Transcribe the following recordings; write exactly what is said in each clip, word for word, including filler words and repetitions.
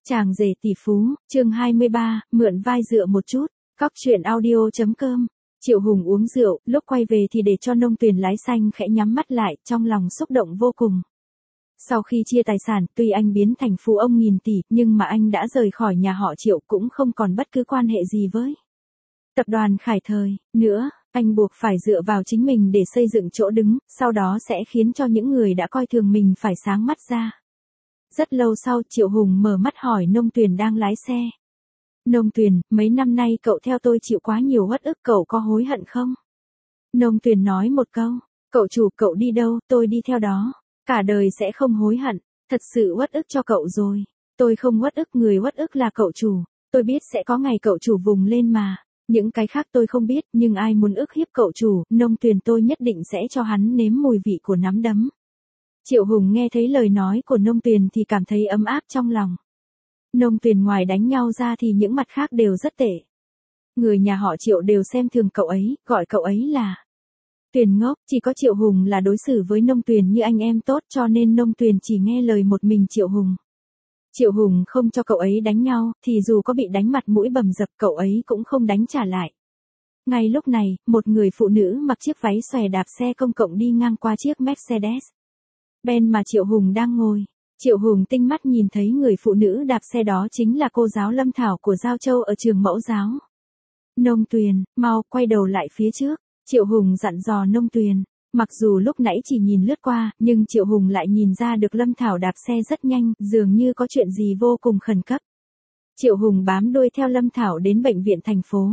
Chàng rể tỷ phú, chương hai mươi ba, mượn vai dựa một chút, cóc truyện audio chấm com. Triệu Hùng uống rượu, lúc quay về thì để cho Nông Tuyền lái xanh khẽ nhắm mắt lại, trong lòng xúc động vô cùng. Sau khi chia tài sản, tuy anh biến thành phú ông nghìn tỷ, nhưng mà anh đã rời khỏi nhà họ Triệu cũng không còn bất cứ quan hệ gì với tập đoàn Khải Thời nữa, anh buộc phải dựa vào chính mình để xây dựng chỗ đứng, sau đó sẽ khiến cho những người đã coi thường mình phải sáng mắt ra. Rất lâu sau, Triệu Hùng mở mắt hỏi Nông Tuyền đang lái xe. Nông Tuyền, mấy năm nay cậu theo tôi chịu quá nhiều uất ức, cậu có hối hận không? Nông Tuyền nói một câu, cậu chủ, cậu đi đâu, tôi đi theo đó. Cả đời sẽ không hối hận, thật sự uất ức cho cậu rồi. Tôi không uất ức, người uất ức là cậu chủ. Tôi biết sẽ có ngày cậu chủ vùng lên mà. Những cái khác tôi không biết, nhưng ai muốn ức hiếp cậu chủ, Nông Tuyền tôi nhất định sẽ cho hắn nếm mùi vị của nắm đấm. Triệu Hùng nghe thấy lời nói của Nông Tuyền thì cảm thấy ấm áp trong lòng. Nông Tuyền ngoài đánh nhau ra thì những mặt khác đều rất tệ. Người nhà họ Triệu đều xem thường cậu ấy, gọi cậu ấy là Tuyền ngốc, chỉ có Triệu Hùng là đối xử với Nông Tuyền như anh em tốt, cho nên Nông Tuyền chỉ nghe lời một mình Triệu Hùng. Triệu Hùng không cho cậu ấy đánh nhau, thì dù có bị đánh mặt mũi bầm dập cậu ấy cũng không đánh trả lại. Ngay lúc này, một người phụ nữ mặc chiếc váy xòe đạp xe công cộng đi ngang qua chiếc Mercedes Benz mà Triệu Hùng đang ngồi. Triệu Hùng tinh mắt nhìn thấy người phụ nữ đạp xe đó chính là cô giáo Lâm Thảo của Giao Châu ở trường mẫu giáo. Nông Tuyền, mau quay đầu lại phía trước. Triệu Hùng dặn dò Nông Tuyền. Mặc dù lúc nãy chỉ nhìn lướt qua, nhưng Triệu Hùng lại nhìn ra được Lâm Thảo đạp xe rất nhanh, dường như có chuyện gì vô cùng khẩn cấp. Triệu Hùng bám đuôi theo Lâm Thảo đến bệnh viện thành phố.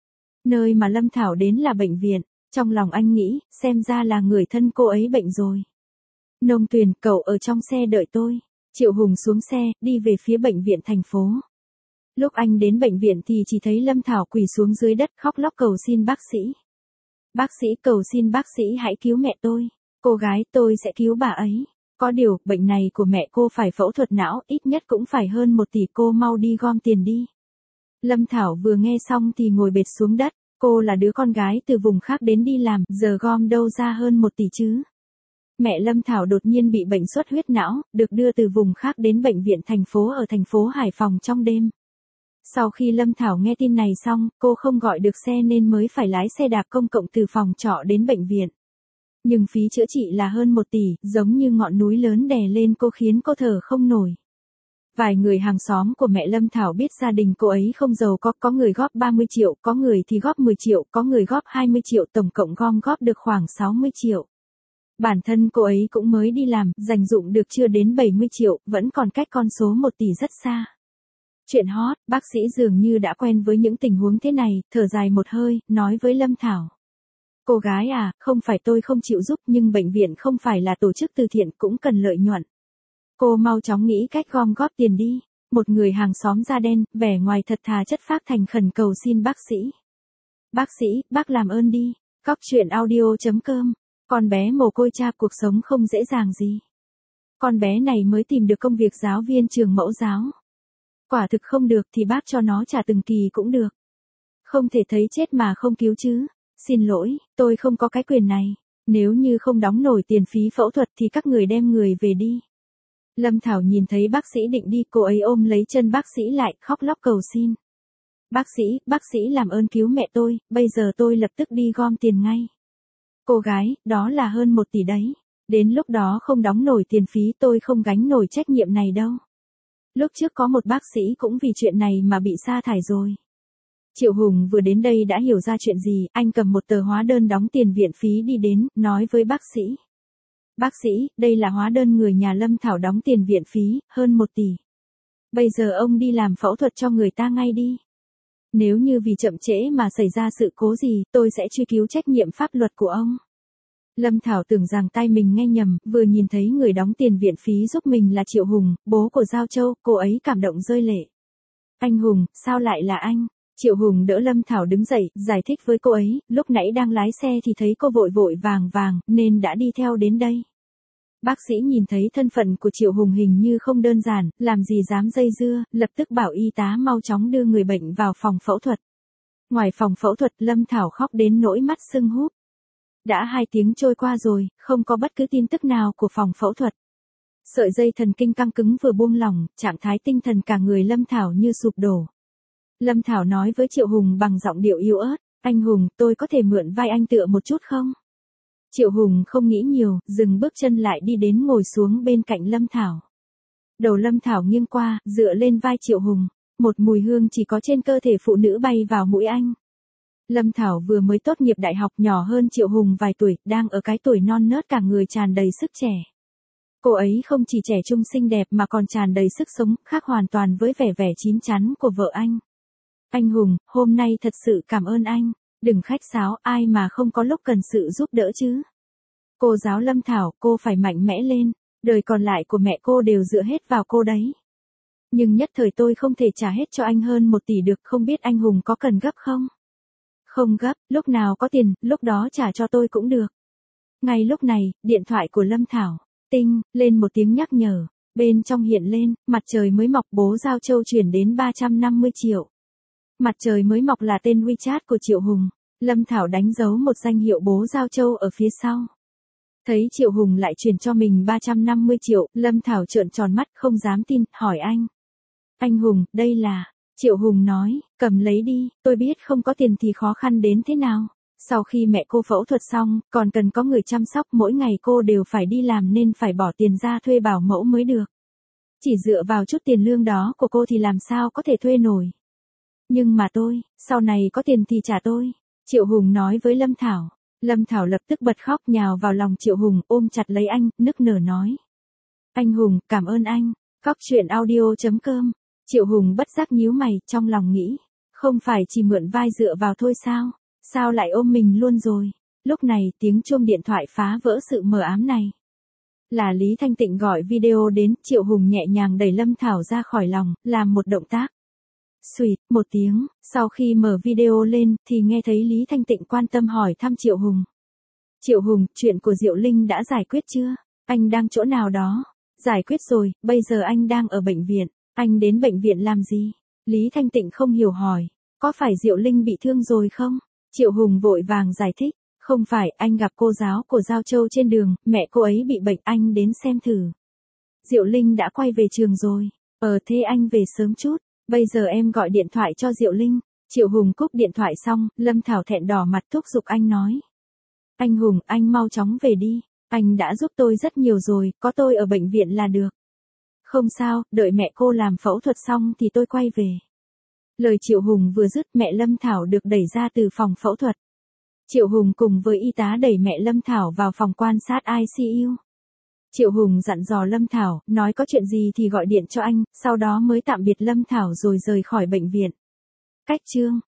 Nơi mà Lâm Thảo đến là bệnh viện, trong lòng anh nghĩ, xem ra là người thân cô ấy bệnh rồi. Nông Tuyền, cậu ở trong xe đợi tôi. Triệu Hùng xuống xe, đi về phía bệnh viện thành phố. Lúc anh đến bệnh viện thì chỉ thấy Lâm Thảo quỳ xuống dưới đất khóc lóc cầu xin bác sĩ. Bác sĩ, cầu xin bác sĩ hãy cứu mẹ tôi. Cô gái, tôi sẽ cứu bà ấy. Có điều, bệnh này của mẹ cô phải phẫu thuật não, ít nhất cũng phải hơn một tỷ, cô mau đi gom tiền đi. Lâm Thảo vừa nghe xong thì ngồi bệt xuống đất. Cô là đứa con gái từ vùng khác đến đi làm, giờ gom đâu ra hơn một tỷ chứ. Mẹ Lâm Thảo đột nhiên bị bệnh xuất huyết não, được đưa từ vùng khác đến bệnh viện thành phố ở thành phố Hải Phòng trong đêm. Sau khi Lâm Thảo nghe tin này xong, cô không gọi được xe nên mới phải lái xe đạp công cộng từ phòng trọ đến bệnh viện. Nhưng phí chữa trị là hơn một tỷ, giống như ngọn núi lớn đè lên cô khiến cô thở không nổi. Vài người hàng xóm của mẹ Lâm Thảo biết gia đình cô ấy không giàu có, có người góp ba mươi triệu, có người thì góp mười triệu, có người góp hai mươi triệu, tổng cộng gom góp được khoảng sáu mươi triệu. Bản thân cô ấy cũng mới đi làm, dành dụm được chưa đến bảy mươi triệu, vẫn còn cách con số một tỷ rất xa. Chuyện hot, bác sĩ dường như đã quen với những tình huống thế này, thở dài một hơi, nói với Lâm Thảo. Cô gái à, không phải tôi không chịu giúp nhưng bệnh viện không phải là tổ chức từ thiện, cũng cần lợi nhuận. Cô mau chóng nghĩ cách gom góp tiền đi. Một người hàng xóm da đen, vẻ ngoài thật thà chất phác thành khẩn cầu xin bác sĩ. Bác sĩ, bác làm ơn đi. Cóc truyện audio chấm com. Con bé mồ côi cha, cuộc sống không dễ dàng gì. Con bé này mới tìm được công việc giáo viên trường mẫu giáo. Quả thực không được thì bác cho nó trả từng kỳ cũng được. Không thể thấy chết mà không cứu chứ. Xin lỗi, tôi không có cái quyền này. Nếu như không đóng nổi tiền phí phẫu thuật thì các người đem người về đi. Lâm Thảo nhìn thấy bác sĩ định đi, cô ấy ôm lấy chân bác sĩ lại, khóc lóc cầu xin. Bác sĩ, bác sĩ làm ơn cứu mẹ tôi, bây giờ tôi lập tức đi gom tiền ngay. Cô gái, đó là hơn một tỷ đấy. Đến lúc đó không đóng nổi tiền phí tôi không gánh nổi trách nhiệm này đâu. Lúc trước có một bác sĩ cũng vì chuyện này mà bị sa thải rồi. Triệu Hùng vừa đến đây đã hiểu ra chuyện gì, anh cầm một tờ hóa đơn đóng tiền viện phí đi đến, nói với bác sĩ. Bác sĩ, đây là hóa đơn người nhà Lâm Thảo đóng tiền viện phí, hơn một tỷ. Bây giờ ông đi làm phẫu thuật cho người ta ngay đi. Nếu như vì chậm trễ mà xảy ra sự cố gì, tôi sẽ truy cứu trách nhiệm pháp luật của ông. Lâm Thảo tưởng rằng tai mình nghe nhầm, vừa nhìn thấy người đóng tiền viện phí giúp mình là Triệu Hùng, bố của Giao Châu, cô ấy cảm động rơi lệ. Anh Hùng, sao lại là anh? Triệu Hùng đỡ Lâm Thảo đứng dậy, giải thích với cô ấy, lúc nãy đang lái xe thì thấy cô vội vội vàng vàng, nên đã đi theo đến đây. Bác sĩ nhìn thấy thân phận của Triệu Hùng hình như không đơn giản, làm gì dám dây dưa, lập tức bảo y tá mau chóng đưa người bệnh vào phòng phẫu thuật. Ngoài phòng phẫu thuật, Lâm Thảo khóc đến nỗi mắt sưng húp. Đã hai tiếng trôi qua rồi, không có bất cứ tin tức nào của phòng phẫu thuật. Sợi dây thần kinh căng cứng vừa buông lỏng, trạng thái tinh thần cả người Lâm Thảo như sụp đổ. Lâm Thảo nói với Triệu Hùng bằng giọng điệu yếu ớt, anh Hùng, tôi có thể mượn vai anh tựa một chút không? Triệu Hùng không nghĩ nhiều, dừng bước chân lại đi đến ngồi xuống bên cạnh Lâm Thảo. Đầu Lâm Thảo nghiêng qua, dựa lên vai Triệu Hùng, một mùi hương chỉ có trên cơ thể phụ nữ bay vào mũi anh. Lâm Thảo vừa mới tốt nghiệp đại học, nhỏ hơn Triệu Hùng vài tuổi, đang ở cái tuổi non nớt, cả người tràn đầy sức trẻ. Cô ấy không chỉ trẻ trung xinh đẹp mà còn tràn đầy sức sống, khác hoàn toàn với vẻ vẻ chín chắn của vợ anh. Anh Hùng, hôm nay thật sự cảm ơn anh, đừng khách sáo, ai mà không có lúc cần sự giúp đỡ chứ. Cô giáo Lâm Thảo, cô phải mạnh mẽ lên, đời còn lại của mẹ cô đều dựa hết vào cô đấy. Nhưng nhất thời tôi không thể trả hết cho anh hơn một tỷ được, không biết anh Hùng có cần gấp không? Không gấp, lúc nào có tiền, lúc đó trả cho tôi cũng được. Ngay lúc này, điện thoại của Lâm Thảo, tinh, lên một tiếng nhắc nhở, bên trong hiện lên, mặt trời mới mọc, bố Giao Châu chuyển đến ba trăm năm mươi triệu. Mặt trời mới mọc là tên WeChat của Triệu Hùng, Lâm Thảo đánh dấu một danh hiệu bố Giao Châu ở phía sau. Thấy Triệu Hùng lại chuyển cho mình ba trăm năm mươi triệu, Lâm Thảo trợn tròn mắt không dám tin, hỏi anh. Anh Hùng, đây là... Triệu Hùng nói, cầm lấy đi, tôi biết không có tiền thì khó khăn đến thế nào. Sau khi mẹ cô phẫu thuật xong, còn cần có người chăm sóc, mỗi ngày cô đều phải đi làm nên phải bỏ tiền ra thuê bảo mẫu mới được. Chỉ dựa vào chút tiền lương đó của cô thì làm sao có thể thuê nổi. Nhưng mà tôi, sau này có tiền thì trả tôi. Triệu Hùng nói với Lâm Thảo. Lâm Thảo lập tức bật khóc, nhào vào lòng Triệu Hùng, ôm chặt lấy anh, nức nở nói. Anh Hùng, cảm ơn anh. Cóc truyện audio chấm com. Triệu Hùng bất giác nhíu mày, trong lòng nghĩ. Không phải chỉ mượn vai dựa vào thôi sao? Sao lại ôm mình luôn rồi? Lúc này, tiếng chuông điện thoại phá vỡ sự mờ ám này. Là Lý Thanh Tịnh gọi video đến, Triệu Hùng nhẹ nhàng đẩy Lâm Thảo ra khỏi lòng, làm một động tác. Xùyt, một tiếng, sau khi mở video lên, thì nghe thấy Lý Thanh Tịnh quan tâm hỏi thăm Triệu Hùng. Triệu Hùng, chuyện của Diệu Linh đã giải quyết chưa? Anh đang chỗ nào đó? Giải quyết rồi, bây giờ anh đang ở bệnh viện. Anh đến bệnh viện làm gì? Lý Thanh Tịnh không hiểu hỏi. Có phải Diệu Linh bị thương rồi không? Triệu Hùng vội vàng giải thích. Không phải, anh gặp cô giáo của Giao Châu trên đường, mẹ cô ấy bị bệnh, anh đến xem thử. Diệu Linh đã quay về trường rồi. Ờ thế anh về sớm chút. Bây giờ em gọi điện thoại cho Diệu Linh. Triệu Hùng cúp điện thoại xong, Lâm Thảo thẹn đỏ mặt thúc giục anh nói. Anh Hùng, anh mau chóng về đi. Anh đã giúp tôi rất nhiều rồi, có tôi ở bệnh viện là được. Không sao, đợi mẹ cô làm phẫu thuật xong thì tôi quay về. Lời Triệu Hùng vừa dứt, mẹ Lâm Thảo được đẩy ra từ phòng phẫu thuật. Triệu Hùng cùng với y tá đẩy mẹ Lâm Thảo vào phòng quan sát i xê u. Triệu Hùng dặn dò Lâm Thảo, nói có chuyện gì thì gọi điện cho anh, sau đó mới tạm biệt Lâm Thảo rồi rời khỏi bệnh viện. Cách chương